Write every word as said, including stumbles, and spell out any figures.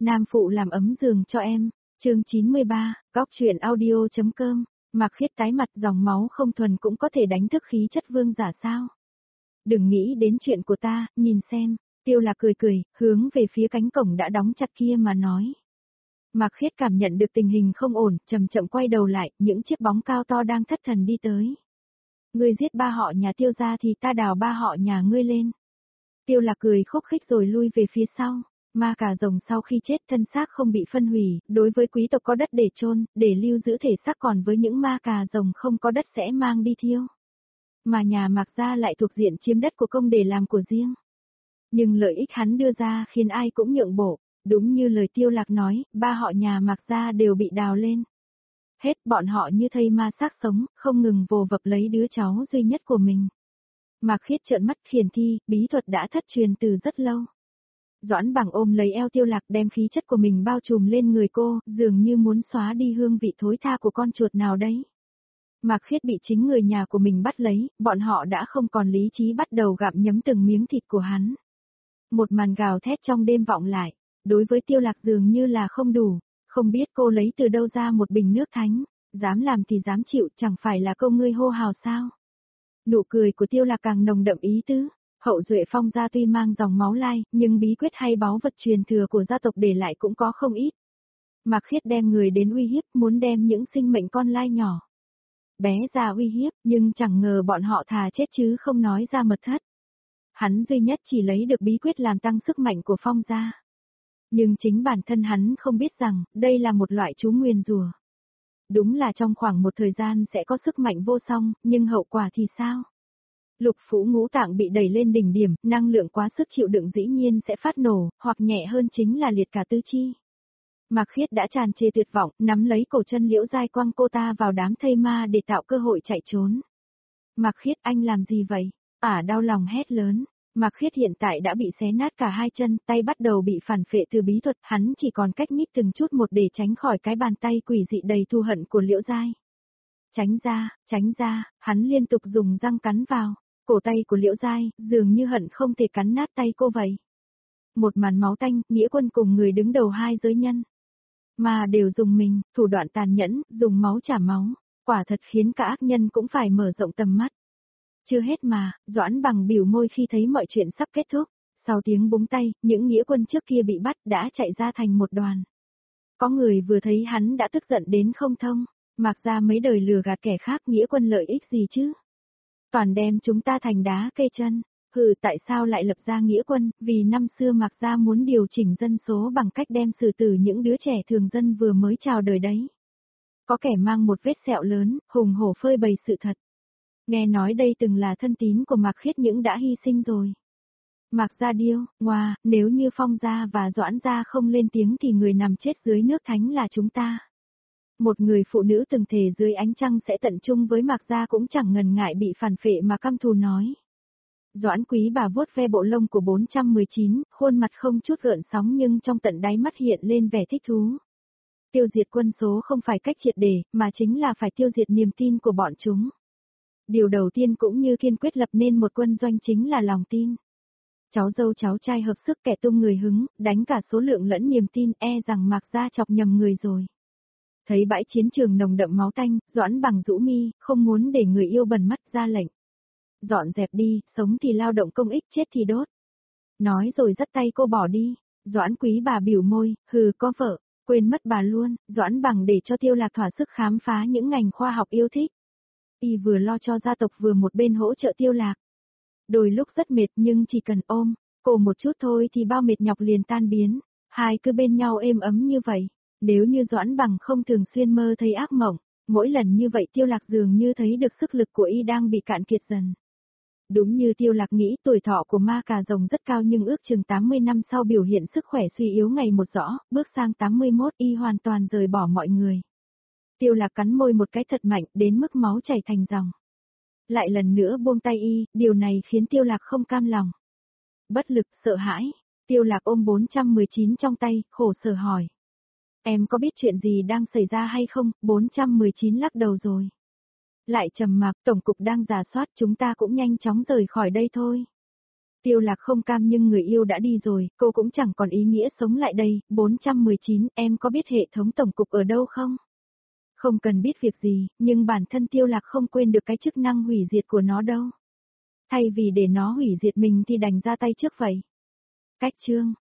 Nam phụ làm ấm giường cho em, chương chín mươi ba, góc truyện audio.com, Mạc Khiết tái mặt dòng máu không thuần cũng có thể đánh thức khí chất vương giả sao. Đừng nghĩ đến chuyện của ta, nhìn xem, Tiêu Lạc cười cười, hướng về phía cánh cổng đã đóng chặt kia mà nói. Mạc Khiết cảm nhận được tình hình không ổn, chậm chậm quay đầu lại, những chiếc bóng cao to đang thất thần đi tới. Ngươi giết ba họ nhà Tiêu gia thì ta đào ba họ nhà ngươi lên. Tiêu Lạc cười khúc khích rồi lui về phía sau. Ma cà rồng sau khi chết thân xác không bị phân hủy, đối với quý tộc có đất để chôn, để lưu giữ thể xác, còn với những ma cà rồng không có đất sẽ mang đi thiêu. Mà nhà Mạc gia lại thuộc diện chiếm đất của công để làm của riêng. Nhưng lợi ích hắn đưa ra khiến ai cũng nhượng bộ, đúng như lời Tiêu Lạc nói, ba họ nhà Mạc gia đều bị đào lên. Hết bọn họ như thây ma xác sống, không ngừng vồ vập lấy đứa cháu duy nhất của mình. Mạc Khiết trợn mắt khiển thi, bí thuật đã thất truyền từ rất lâu. Doãn Bằng ôm lấy eo Tiêu Lạc đem khí chất của mình bao trùm lên người cô, dường như muốn xóa đi hương vị thối tha của con chuột nào đấy. Mạc Khiết bị chính người nhà của mình bắt lấy, bọn họ đã không còn lý trí bắt đầu gặm nhấm từng miếng thịt của hắn. Một màn gào thét trong đêm vọng lại, đối với Tiêu Lạc dường như là không đủ, không biết cô lấy từ đâu ra một bình nước thánh, dám làm thì dám chịu, chẳng phải là câu ngươi hô hào sao. Nụ cười của Tiêu Lạc càng nồng đậm ý tứ. Hậu duệ Phong gia tuy mang dòng máu lai, nhưng bí quyết hay báu vật truyền thừa của gia tộc để lại cũng có không ít. Mạc Khiết đem người đến uy hiếp, muốn đem những sinh mệnh con lai nhỏ bé ra uy hiếp, nhưng chẳng ngờ bọn họ thà chết chứ không nói ra mật thất. Hắn duy nhất chỉ lấy được bí quyết làm tăng sức mạnh của Phong gia. Nhưng chính bản thân hắn không biết rằng, đây là một loại chú nguyền rủa. Đúng là trong khoảng một thời gian sẽ có sức mạnh vô song, nhưng hậu quả thì sao? Lục phủ ngũ tạng bị đẩy lên đỉnh điểm, năng lượng quá sức chịu đựng dĩ nhiên sẽ phát nổ, hoặc nhẹ hơn chính là liệt cả tứ chi. Mạc Khiết đã tràn trề tuyệt vọng, nắm lấy cổ chân Liễu Giai quăng cô ta vào đám thây ma để tạo cơ hội chạy trốn. Mạc Khiết, anh làm gì vậy? Ả đau lòng hét lớn. Mạc Khiết hiện tại đã bị xé nát cả hai chân, tay bắt đầu bị phản phệ từ bí thuật, hắn chỉ còn cách nhích từng chút một để tránh khỏi cái bàn tay quỷ dị đầy thù hận của Liễu Giai. Tránh ra, tránh ra, hắn liên tục dùng răng cắn vào. Cổ tay của Liễu Giai, dường như hận không thể cắn nát tay cô vậy. Một màn máu tanh, Nghĩa Quân cùng người đứng đầu hai giới nhân. Mà đều dùng mình, thủ đoạn tàn nhẫn, dùng máu trả máu, quả thật khiến cả ác nhân cũng phải mở rộng tầm mắt. Chưa hết mà, Doãn Bằng biểu môi khi thấy mọi chuyện sắp kết thúc, sau tiếng búng tay, những Nghĩa Quân trước kia bị bắt đã chạy ra thành một đoàn. Có người vừa thấy hắn đã tức giận đến không thông, Mạc gia mấy đời lừa gạt kẻ khác, Nghĩa Quân lợi ích gì chứ? Toàn đem chúng ta thành đá cây chân. Hừ, tại sao lại lập ra Nghĩa Quân? Vì năm xưa Mạc gia muốn điều chỉnh dân số bằng cách đem xử tử những đứa trẻ thường dân vừa mới chào đời đấy. Có kẻ mang một vết sẹo lớn, hùng hổ phơi bày sự thật. Nghe nói đây từng là thân tín của Mạc Khiết những đã hy sinh rồi. Mạc gia điêu, ngoa, nếu như Phong gia và Doãn gia không lên tiếng thì người nằm chết dưới nước thánh là chúng ta. Một người phụ nữ từng thề dưới ánh trăng sẽ tận chung với Mạc gia cũng chẳng ngần ngại bị phản phệ mà căm thù nói. Doãn Quý bà vuốt ve bộ lông của bốn trăm mười chín, khuôn mặt không chút gợn sóng nhưng trong tận đáy mắt hiện lên vẻ thích thú. Tiêu diệt quân số không phải cách triệt để, mà chính là phải tiêu diệt niềm tin của bọn chúng. Điều đầu tiên cũng như kiên quyết lập nên một quân doanh chính là lòng tin. Cháu dâu cháu trai hợp sức kẻ tung người hứng, đánh cả số lượng lẫn niềm tin, e rằng Mạc gia chọc nhầm người rồi. Thấy bãi chiến trường nồng đậm máu tanh, Doãn Bằng rũ mi, không muốn để người yêu bần mắt, ra lệnh. Dọn dẹp đi, sống thì lao động công ích, chết thì đốt. Nói rồi dắt tay cô bỏ đi. Doãn Quý bà biểu môi, hừ, có vợ, quên mất bà luôn. Doãn Bằng để cho Tiêu Lạc thỏa sức khám phá những ngành khoa học yêu thích. Y vừa lo cho gia tộc vừa một bên hỗ trợ Tiêu Lạc. Đôi lúc rất mệt nhưng chỉ cần ôm cô một chút thôi thì bao mệt nhọc liền tan biến. Hai cứ bên nhau êm ấm như vậy. Nếu như Doãn Bằng không thường xuyên mơ thấy ác mộng, mỗi lần như vậy Tiêu Lạc dường như thấy được sức lực của y đang bị cạn kiệt dần. Đúng như Tiêu Lạc nghĩ, tuổi thọ của ma cà rồng rất cao nhưng ước chừng tám mươi năm sau biểu hiện sức khỏe suy yếu ngày một rõ, bước sang tám mươi mốt y hoàn toàn rời bỏ mọi người. Tiêu Lạc cắn môi một cái thật mạnh đến mức máu chảy thành dòng. Lại lần nữa buông tay y, điều này khiến Tiêu Lạc không cam lòng. Bất lực, sợ hãi, Tiêu Lạc ôm bốn trăm mười chín trong tay, khổ sở hỏi. Em có biết chuyện gì đang xảy ra hay không? bốn trăm mười chín lắc đầu rồi. Lại trầm mặc, tổng cục đang rà soát, chúng ta cũng nhanh chóng rời khỏi đây thôi. Tiêu Lạc không cam nhưng người yêu đã đi rồi, cô cũng chẳng còn ý nghĩa sống lại đây. bốn trăm mười chín, em có biết hệ thống tổng cục ở đâu không? Không cần biết việc gì, nhưng bản thân Tiêu Lạc không quên được cái chức năng hủy diệt của nó đâu. Thay vì để nó hủy diệt mình thì đành ra tay trước vậy. Cách chương